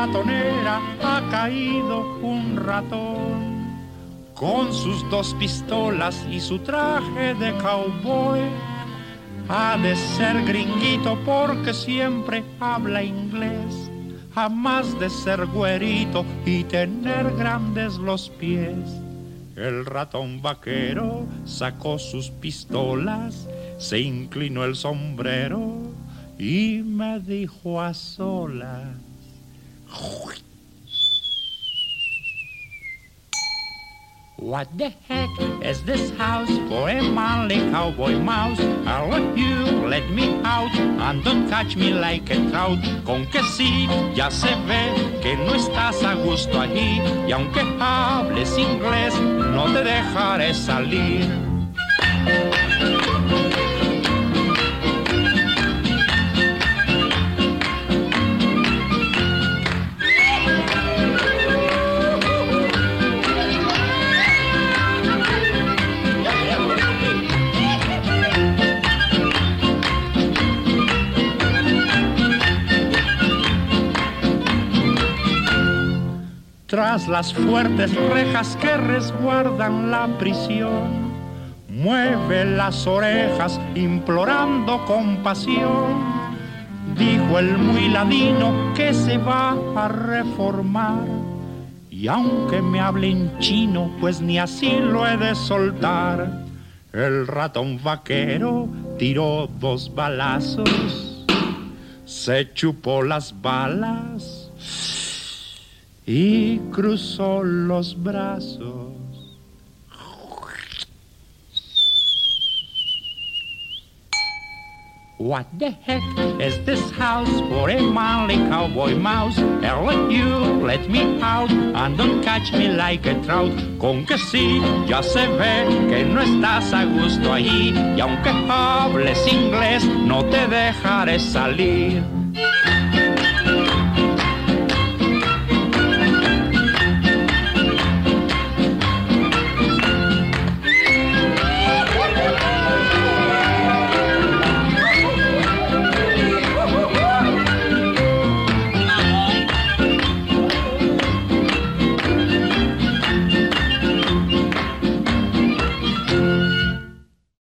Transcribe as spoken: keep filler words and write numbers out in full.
ratonera ha caído un ratón. Con sus dos pistolas y su traje de cowboy, ha de ser gringuito porque siempre habla inglés. Jamás de ser güerito y tener grandes los pies. El ratón vaquero sacó sus pistolas, se inclinó el sombrero y me dijo a solas: What the heck is this house for a manly cowboy mouse? I'll let you let me out and don't catch me like a trout. Con que sí, ya se ve que no estás a gusto allí, y aunque hables inglés, no te dejaré salir. Tras las fuertes rejas que resguardan la prisión, mueve las orejas implorando compasión. Dijo el muy ladino que se va a reformar, y aunque me hable en chino, pues ni así lo he de soltar. El ratón vaquero tiró dos balazos, se chupó las balas y cruzó los brazos. What the heck is this house for a manly cowboy mouse? I'll let you let me out and don't catch me like a trout. Con que sí, ya se ve que no estás a gusto allí, y aunque hables inglés, no te dejaré salir.